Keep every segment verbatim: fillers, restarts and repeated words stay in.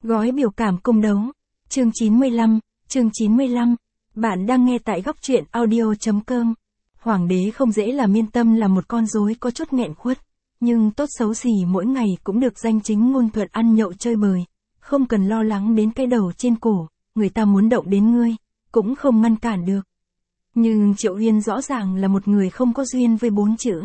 Gói biểu cảm cung đấu. Chương chín mươi lăm, chương chín mươi lăm. Bạn đang nghe tại góc truyện audio chấm com. Hoàng đế không dễ làm, yên tâm là một con rối có chút nghẹn khuất. Nhưng tốt xấu gì mỗi ngày cũng được danh chính ngôn thuận ăn nhậu chơi bời. Không cần lo lắng đến cái đầu trên cổ, người ta muốn động đến ngươi, cũng không ngăn cản được. Nhưng Triệu Uyên rõ ràng là một người không có duyên với bốn chữ.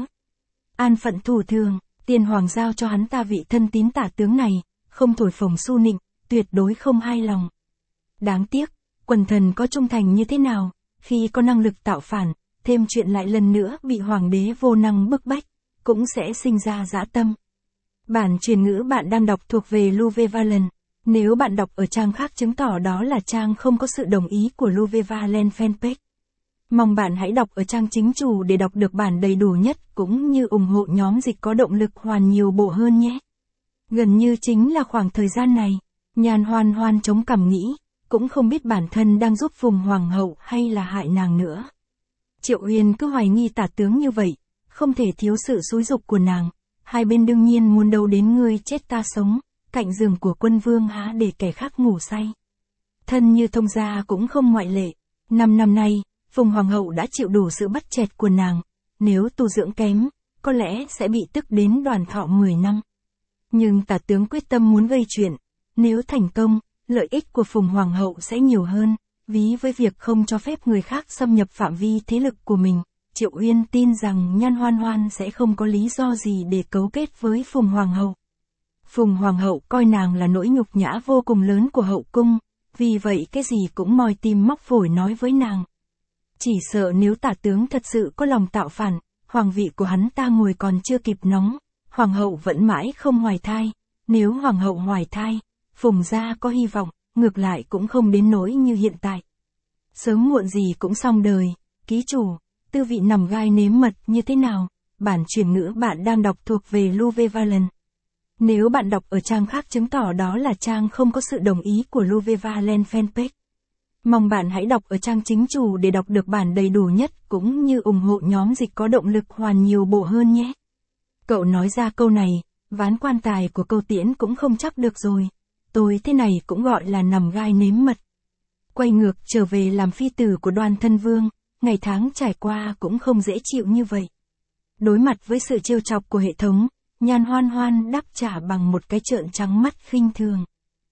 An phận thủ thường, tiên hoàng giao cho hắn ta vị thân tín tả tướng này, không thổi phồng su nịnh, tuyệt đối không hài lòng. Đáng tiếc, quần thần có trung thành như thế nào, khi có năng lực tạo phản, thêm chuyện lại lần nữa bị hoàng đế vô năng bức bách, cũng sẽ sinh ra dã tâm. Bản truyền ngữ bạn đang đọc thuộc về Luvevalent. Nếu bạn đọc ở trang khác chứng tỏ đó là trang không có sự đồng ý của Luvevalent fanpage. Mong bạn hãy đọc ở trang chính chủ để đọc được bản đầy đủ nhất, cũng như ủng hộ nhóm dịch có động lực hoàn nhiều bộ hơn nhé. Gần như chính là khoảng thời gian này, Nhan Hoan Hoan chống cằm nghĩ, cũng không biết bản thân đang giúp Phùng Hoàng hậu hay là hại nàng nữa. Triệu Uyên cứ hoài nghi tả tướng như vậy, không thể thiếu sự xúi giục của nàng. Hai bên đương nhiên muốn đấu đến ngươi chết ta sống, cạnh giường của quân vương há để kẻ khác ngủ say. Thân như Thông gia cũng không ngoại lệ. Năm năm nay, Phùng Hoàng hậu đã chịu đủ sự bắt chẹt của nàng. Nếu tu dưỡng kém, có lẽ sẽ bị tức đến đoàn thọ mười năm. Nhưng tả tướng quyết tâm muốn gây chuyện. Nếu thành công, lợi ích của Phùng Hoàng hậu sẽ nhiều hơn, ví với việc không cho phép người khác xâm nhập phạm vi thế lực của mình. Triệu Uyên tin rằng Nhan Hoan Hoan sẽ không có lý do gì để cấu kết với Phùng Hoàng hậu. Phùng Hoàng hậu coi nàng là nỗi nhục nhã vô cùng lớn của hậu cung, vì vậy cái gì cũng moi tim móc phổi nói với nàng. Chỉ sợ nếu tả tướng thật sự có lòng tạo phản, hoàng vị của hắn ta ngồi còn chưa kịp nóng, hoàng hậu vẫn mãi không hoài thai. Nếu hoàng hậu hoài thai, Phùng gia có hy vọng, ngược lại cũng không đến nỗi như hiện tại. Sớm muộn gì cũng xong đời. Ký chủ, tư vị nằm gai nếm mật như thế nào? Bản truyền ngữ bạn đang đọc thuộc về Luvevalent. Nếu bạn đọc ở trang khác chứng tỏ đó là trang không có sự đồng ý của Luvevalent fanpage. Mong bạn hãy đọc ở trang chính chủ để đọc được bản đầy đủ nhất, cũng như ủng hộ nhóm dịch có động lực hoàn nhiều bộ hơn nhé. Cậu nói ra câu này, ván quan tài của câu tiễn cũng không chắc được rồi. Tôi thế này cũng gọi là nằm gai nếm mật. Quay ngược trở về làm phi tử của Đoan Thân Vương, ngày tháng trải qua cũng không dễ chịu như vậy. Đối mặt với sự trêu chọc của hệ thống, Nhan Hoan Hoan đáp trả bằng một cái trợn trắng mắt khinh thường.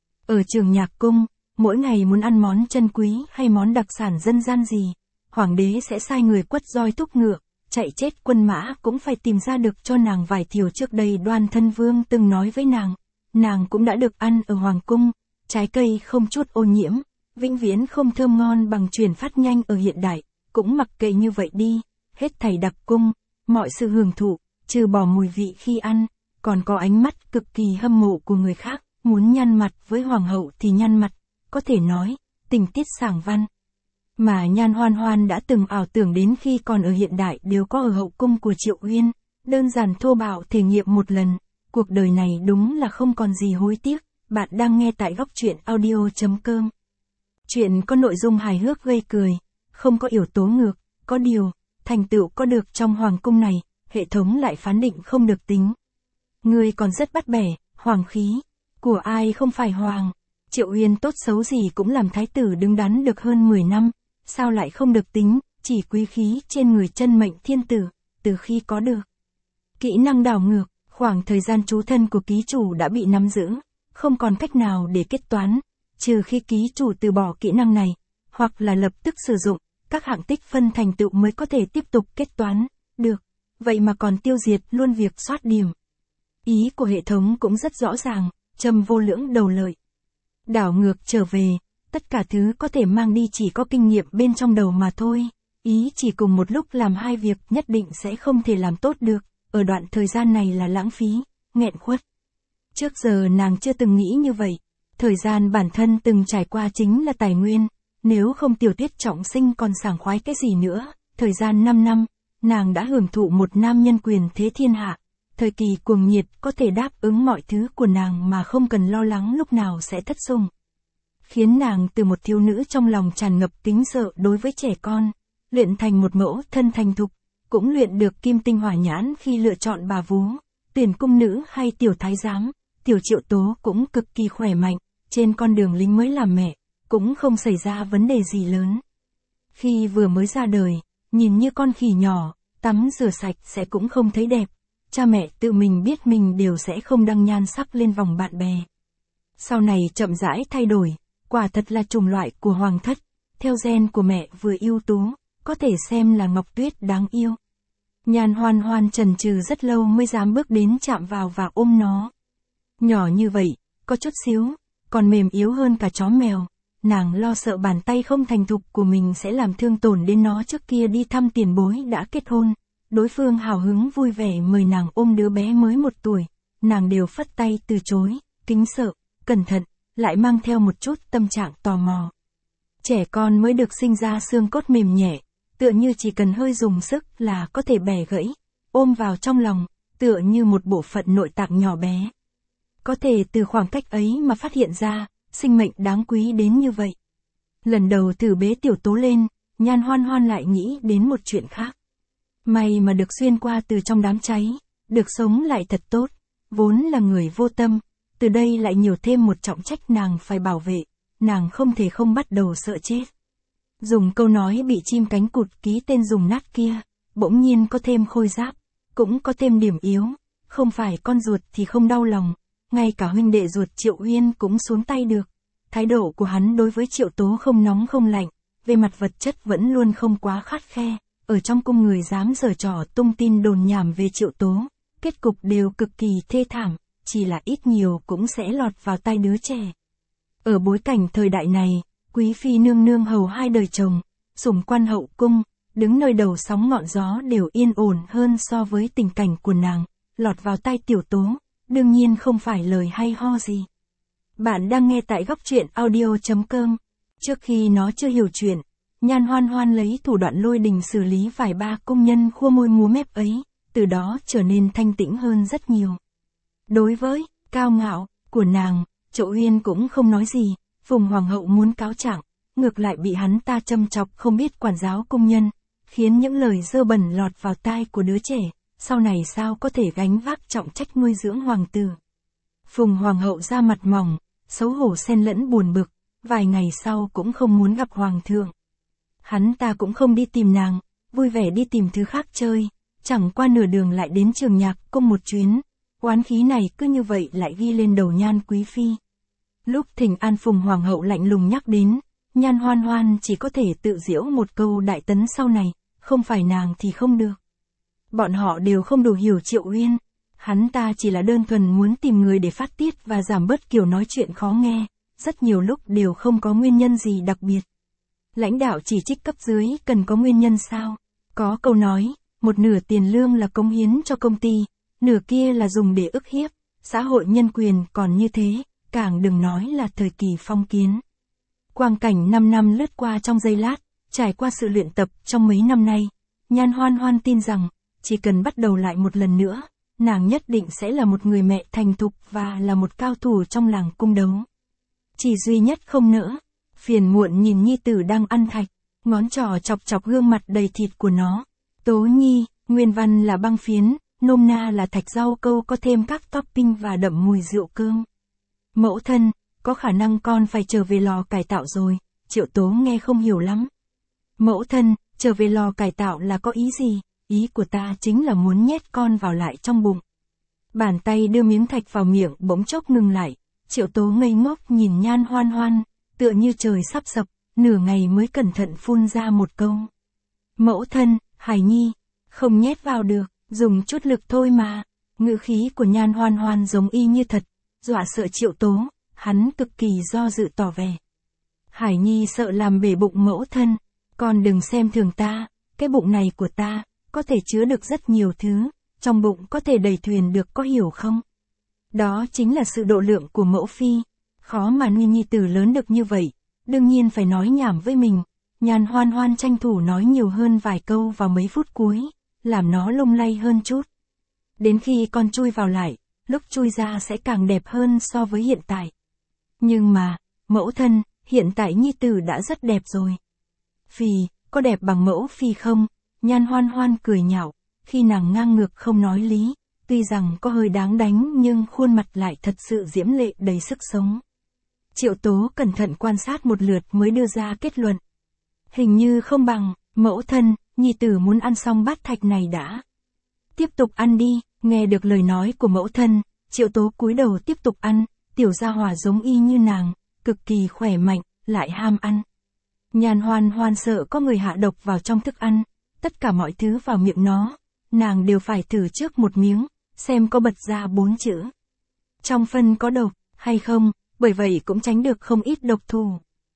Ở trường nhạc cung, mỗi ngày muốn ăn món chân quý hay món đặc sản dân gian gì, hoàng đế sẽ sai người quất roi thúc ngựa, chạy chết quân mã cũng phải tìm ra được cho nàng vài thiều. Trước đây Đoan Thân Vương từng nói với nàng, nàng cũng đã được ăn ở hoàng cung, trái cây không chút ô nhiễm, vĩnh viễn không thơm ngon bằng truyền phát nhanh ở hiện đại, cũng mặc kệ như vậy đi, hết thảy đặc cung, mọi sự hưởng thụ, trừ bỏ mùi vị khi ăn, còn có ánh mắt cực kỳ hâm mộ của người khác, muốn nhăn mặt với hoàng hậu thì nhăn mặt, có thể nói, tình tiết sảng văn. Mà Nhan Hoan Hoan đã từng ảo tưởng đến khi còn ở hiện đại đều có ở hậu cung của Triệu Uyên, đơn giản thô bạo thể nghiệm một lần, cuộc đời này đúng là không còn gì hối tiếc. Bạn đang nghe tại góc truyện audio chấm com. Chuyện có nội dung hài hước gây cười, không có yếu tố ngược, có điều, thành tựu có được trong hoàng cung này, hệ thống lại phán định không được tính. Người còn rất bắt bẻ, hoàng khí, của ai không phải hoàng. Triệu Uyên tốt xấu gì cũng làm thái tử đứng đắn được hơn mười năm, sao lại không được tính, chỉ quý khí trên người chân mệnh thiên tử, từ khi có được kỹ năng đảo ngược, khoảng thời gian trú thân của ký chủ đã bị nắm giữ, không còn cách nào để kết toán, trừ khi ký chủ từ bỏ kỹ năng này, hoặc là lập tức sử dụng, các hạng tích phân thành tựu mới có thể tiếp tục kết toán, được, vậy mà còn tiêu diệt luôn việc soát điểm. Ý của hệ thống cũng rất rõ ràng, châm vô lưỡng đầu lợi. Đảo ngược trở về, tất cả thứ có thể mang đi chỉ có kinh nghiệm bên trong đầu mà thôi, ý chỉ cùng một lúc làm hai việc nhất định sẽ không thể làm tốt được, ở đoạn thời gian này là lãng phí, nghẹn khuất. Trước giờ nàng chưa từng nghĩ như vậy, thời gian bản thân từng trải qua chính là tài nguyên, nếu không tiểu tuyết trọng sinh còn sảng khoái cái gì nữa, thời gian năm năm, nàng đã hưởng thụ một nam nhân quyền thế thiên hạ, thời kỳ cuồng nhiệt có thể đáp ứng mọi thứ của nàng mà không cần lo lắng lúc nào sẽ thất sủng. Khiến nàng từ một thiếu nữ trong lòng tràn ngập kính sợ đối với trẻ con, luyện thành một mẫu thân thành thục, cũng luyện được kim tinh hỏa nhãn khi lựa chọn bà vú, tuyển cung nữ hay tiểu thái giám. Tiểu Triệu Tố cũng cực kỳ khỏe mạnh, trên con đường lính mới làm mẹ, cũng không xảy ra vấn đề gì lớn. Khi vừa mới ra đời, nhìn như con khỉ nhỏ, tắm rửa sạch sẽ cũng không thấy đẹp. Cha mẹ tự mình biết mình đều sẽ không đăng nhan sắc lên vòng bạn bè. Sau này chậm rãi thay đổi, quả thật là chủng loại của hoàng thất, theo gen của mẹ vừa ưu tú, có thể xem là Ngọc Tuyết đáng yêu. Nhan Hoan Hoan chần chừ rất lâu mới dám bước đến chạm vào và ôm nó. Nhỏ như vậy, có chút xíu, còn mềm yếu hơn cả chó mèo. Nàng lo sợ bàn tay không thành thục của mình sẽ làm thương tổn đến nó. Trước kia đi thăm tiền bối đã kết hôn, đối phương hào hứng vui vẻ mời nàng ôm đứa bé mới một tuổi, nàng đều phất tay từ chối, kính sợ, cẩn thận, lại mang theo một chút tâm trạng tò mò. Trẻ con mới được sinh ra xương cốt mềm nhẹ, tựa như chỉ cần hơi dùng sức là có thể bẻ gãy, ôm vào trong lòng, tựa như một bộ phận nội tạng nhỏ bé. Có thể từ khoảng cách ấy mà phát hiện ra, sinh mệnh đáng quý đến như vậy. Lần đầu thử bế tiểu tố lên, Nhan Hoan Hoan lại nghĩ đến một chuyện khác. May mà được xuyên qua từ trong đám cháy, được sống lại thật tốt, vốn là người vô tâm, từ đây lại nhiều thêm một trọng trách nàng phải bảo vệ, nàng không thể không bắt đầu sợ chết. Dùng câu nói bị chim cánh cụt ký tên dùng nát kia, bỗng nhiên có thêm khôi giáp, cũng có thêm điểm yếu, không phải con ruột thì không đau lòng, ngay cả huynh đệ ruột Triệu Uyên cũng xuống tay được. Thái độ của hắn đối với Triệu Tố không nóng không lạnh, về mặt vật chất vẫn luôn không quá khắt khe, ở trong cung người dám giở trò tung tin đồn nhảm về Triệu Tố, kết cục đều cực kỳ thê thảm, chỉ là ít nhiều cũng sẽ lọt vào tay đứa trẻ. Ở bối cảnh thời đại này, quý phi nương nương hầu hai đời chồng, sủng quan hậu cung, đứng nơi đầu sóng ngọn gió đều yên ổn hơn so với tình cảnh của nàng, lọt vào tay Tiểu Tố, đương nhiên không phải lời hay ho gì. Bạn đang nghe tại góc truyện audio chấm com. Trước khi nó chưa hiểu chuyện, Nhan Hoan Hoan lấy thủ đoạn lôi đình xử lý vài ba công nhân khua môi múa mép ấy, từ đó trở nên thanh tĩnh hơn rất nhiều. Đối với cao ngạo của nàng, Triệu Uyên cũng không nói gì, Phùng Hoàng hậu muốn cáo trạng, ngược lại bị hắn ta châm chọc không biết quản giáo công nhân, khiến những lời dơ bẩn lọt vào tai của đứa trẻ, sau này sao có thể gánh vác trọng trách nuôi dưỡng hoàng tử. Phùng Hoàng hậu ra mặt mỏng, xấu hổ xen lẫn buồn bực, vài ngày sau cũng không muốn gặp hoàng thượng. Hắn ta cũng không đi tìm nàng, vui vẻ đi tìm thứ khác chơi, chẳng qua nửa đường lại đến Trường Nhạc Cung một chuyến, oán khí này cứ như vậy lại ghi lên đầu Nhan quý phi. Lúc thỉnh an Phùng Hoàng hậu lạnh lùng nhắc đến, Nhan Hoan Hoan chỉ có thể tự giễu một câu đại tấn sau này, không phải nàng thì không được. Bọn họ đều không đủ hiểu Triệu Uyên, hắn ta chỉ là đơn thuần muốn tìm người để phát tiết và giảm bớt kiểu nói chuyện khó nghe, rất nhiều lúc đều không có nguyên nhân gì đặc biệt. Lãnh đạo chỉ trích cấp dưới cần có nguyên nhân sao? Có câu nói, một nửa tiền lương là cống hiến cho công ty, nửa kia là dùng để ức hiếp, xã hội nhân quyền còn như thế, càng đừng nói là thời kỳ phong kiến. Quang cảnh năm năm lướt qua trong giây lát, trải qua sự luyện tập trong mấy năm nay, Nhan Hoan Hoan tin rằng, chỉ cần bắt đầu lại một lần nữa, nàng nhất định sẽ là một người mẹ thành thục và là một cao thủ trong làng cung đấu. Chỉ duy nhất không nỡ, phiền muộn nhìn nhi tử đang ăn thạch, ngón trỏ chọc chọc gương mặt đầy thịt của nó. Tố Nhi, nguyên văn là băng phiến, nôm na là thạch rau câu có thêm các topping và đậm mùi rượu cơm. Mẫu thân, có khả năng con phải trở về lò cải tạo rồi, Triệu Tố nghe không hiểu lắm. Mẫu thân, trở về lò cải tạo là có ý gì? Ý của ta chính là muốn nhét con vào lại trong bụng. Bàn tay đưa miếng thạch vào miệng bỗng chốc ngừng lại, Triệu Tố ngây ngốc nhìn Nhan Hoan Hoan, tựa như trời sắp sập, nửa ngày mới cẩn thận phun ra một câu. Mẫu thân, Hải Nhi, không nhét vào được, dùng chút lực thôi mà. Ngữ khí của Nhan Hoan Hoan giống y như thật, dọa sợ Triệu Tố, hắn cực kỳ do dự tỏ vẻ. Hải Nhi sợ làm bể bụng mẫu thân, con đừng xem thường ta, cái bụng này của ta, có thể chứa được rất nhiều thứ, trong bụng có thể đầy thuyền được, có hiểu không? Đó chính là sự độ lượng của mẫu phi, khó mà nuôi nhi tử lớn được như vậy, đương nhiên phải nói nhảm với mình. Nhan Hoan Hoan tranh thủ nói nhiều hơn vài câu vào mấy phút cuối, làm nó lung lay hơn chút. Đến khi con chui vào lại, lúc chui ra sẽ càng đẹp hơn so với hiện tại. Nhưng mà, mẫu thân, hiện tại nhi tử đã rất đẹp rồi. Phì, có đẹp bằng mẫu phi không? Nhan Hoan Hoan cười nhạo, khi nàng ngang ngược không nói lý, tuy rằng có hơi đáng đánh nhưng khuôn mặt lại thật sự diễm lệ đầy sức sống. Triệu Tố cẩn thận quan sát một lượt mới đưa ra kết luận. Hình như không bằng, mẫu thân, nhi tử muốn ăn xong bát thạch này đã. Tiếp tục ăn đi, nghe được lời nói của mẫu thân, Triệu Tố cúi đầu tiếp tục ăn, tiểu gia hỏa giống y như nàng, cực kỳ khỏe mạnh, lại ham ăn. Nhàn Hoan Hoan sợ có người hạ độc vào trong thức ăn, tất cả mọi thứ vào miệng nó, nàng đều phải thử trước một miếng, xem có bật ra bốn chữ. Trong phân có độc, hay không, bởi vậy cũng tránh được không ít độc thù.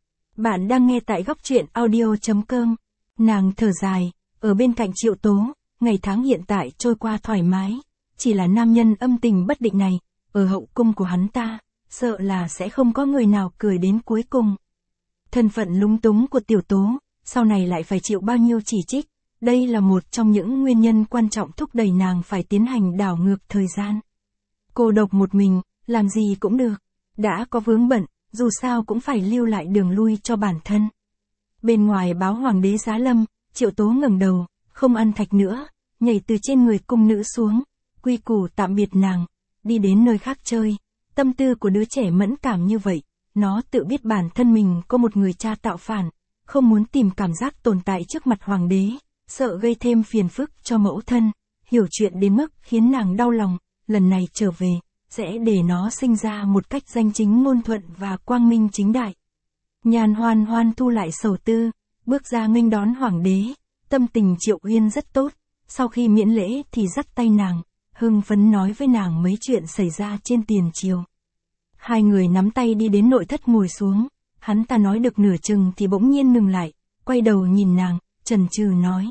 Bạn đang nghe tại góc truyện audio.com. Nàng thở dài, ở bên cạnh Triệu Tố, ngày tháng hiện tại trôi qua thoải mái, chỉ là nam nhân âm tình bất định này, ở hậu cung của hắn ta, sợ là sẽ không có người nào cười đến cuối cùng. Thân phận lúng túng của Tiểu Tố, sau này lại phải chịu bao nhiêu chỉ trích, đây là một trong những nguyên nhân quan trọng thúc đẩy nàng phải tiến hành đảo ngược thời gian. Cô độc một mình, làm gì cũng được, đã có vướng bận, dù sao cũng phải lưu lại đường lui cho bản thân. Bên ngoài báo hoàng đế giá lâm, Triệu Tố ngẩng đầu, không ăn thạch nữa, nhảy từ trên người cung nữ xuống, quy củ tạm biệt nàng, đi đến nơi khác chơi. Tâm tư của đứa trẻ mẫn cảm như vậy, nó tự biết bản thân mình có một người cha tạo phản, không muốn tìm cảm giác tồn tại trước mặt hoàng đế, sợ gây thêm phiền phức cho mẫu thân, hiểu chuyện đến mức khiến nàng đau lòng, lần này trở về, sẽ để nó sinh ra một cách danh chính ngôn thuận và quang minh chính đại. Nhàn Hoan Hoan thu lại sầu tư, bước ra nghênh đón hoàng đế, tâm tình Triệu Uyên rất tốt, sau khi miễn lễ thì dắt tay nàng, hưng phấn nói với nàng mấy chuyện xảy ra trên tiền triều. Hai người nắm tay đi đến nội thất ngồi xuống, hắn ta nói được nửa chừng thì bỗng nhiên ngừng lại, quay đầu nhìn nàng, chần chừ nói.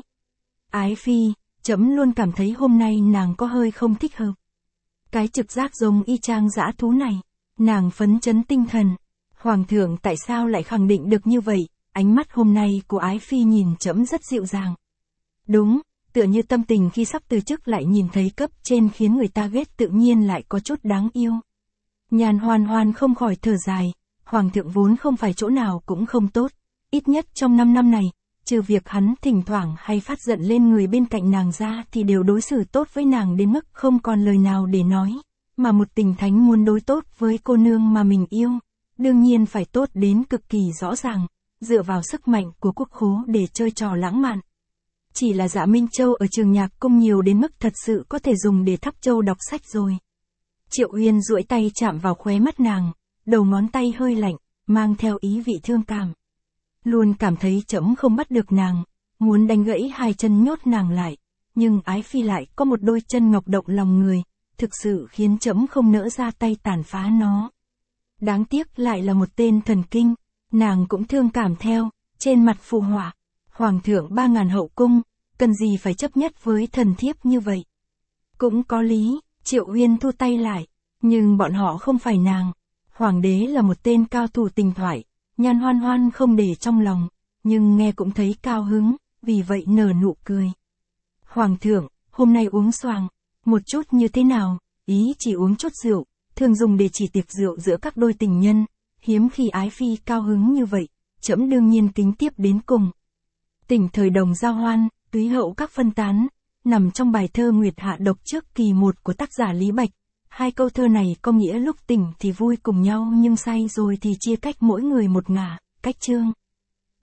Ái phi, trẫm luôn cảm thấy hôm nay nàng có hơi không thích hợp. Cái trực giác giống y chang dã thú này, nàng phấn chấn tinh thần. Hoàng thượng tại sao lại khẳng định được như vậy, ánh mắt hôm nay của ái phi nhìn trẫm rất dịu dàng. Đúng, tựa như tâm tình khi sắp từ chức lại nhìn thấy cấp trên khiến người ta ghét tự nhiên lại có chút đáng yêu. Nhàn Hoan Hoan không khỏi thở dài, hoàng thượng vốn không phải chỗ nào cũng không tốt, ít nhất trong năm năm này, trừ việc hắn thỉnh thoảng hay phát giận lên người bên cạnh nàng ra thì đều đối xử tốt với nàng đến mức không còn lời nào để nói, mà một tình thánh muốn đối tốt với cô nương mà mình yêu, đương nhiên phải tốt đến cực kỳ rõ ràng, dựa vào sức mạnh của quốc khố để chơi trò lãng mạn. Chỉ là Dạ Minh Châu ở trường nhạc cung nhiều đến mức thật sự có thể dùng để thắp châu đọc sách rồi. Triệu Uyên duỗi tay chạm vào khóe mắt nàng, đầu ngón tay hơi lạnh, mang theo ý vị thương cảm. Luôn cảm thấy trẫm không bắt được nàng, muốn đánh gãy hai chân nhốt nàng lại, nhưng ái phi lại có một đôi chân ngọc động lòng người, thực sự khiến trẫm không nỡ ra tay tàn phá nó. Đáng tiếc lại là một tên thần kinh, nàng cũng thương cảm theo, trên mặt phụ họa. Hoàng thượng ba ngàn hậu cung, cần gì phải chấp nhất với thần thiếp như vậy. Cũng có lý, Triệu Uyên thu tay lại, nhưng bọn họ không phải nàng. Hoàng đế là một tên cao thủ tình thoại, Nhàn Hoan Hoan không để trong lòng, nhưng nghe cũng thấy cao hứng, vì vậy nở nụ cười. Hoàng thượng, hôm nay uống xoàng, một chút như thế nào, ý chỉ uống chút rượu, thường dùng để chỉ tiệc rượu giữa các đôi tình nhân, hiếm khi ái phi cao hứng như vậy, trẫm đương nhiên kính tiếp đến cùng. Tỉnh thời đồng giao hoan, túy hậu các phân tán, nằm trong bài thơ Nguyệt Hạ Độc trước kỳ một của tác giả Lý Bạch. Hai câu thơ này có nghĩa lúc tỉnh thì vui cùng nhau nhưng say rồi thì chia cách mỗi người một ngả, cách chương.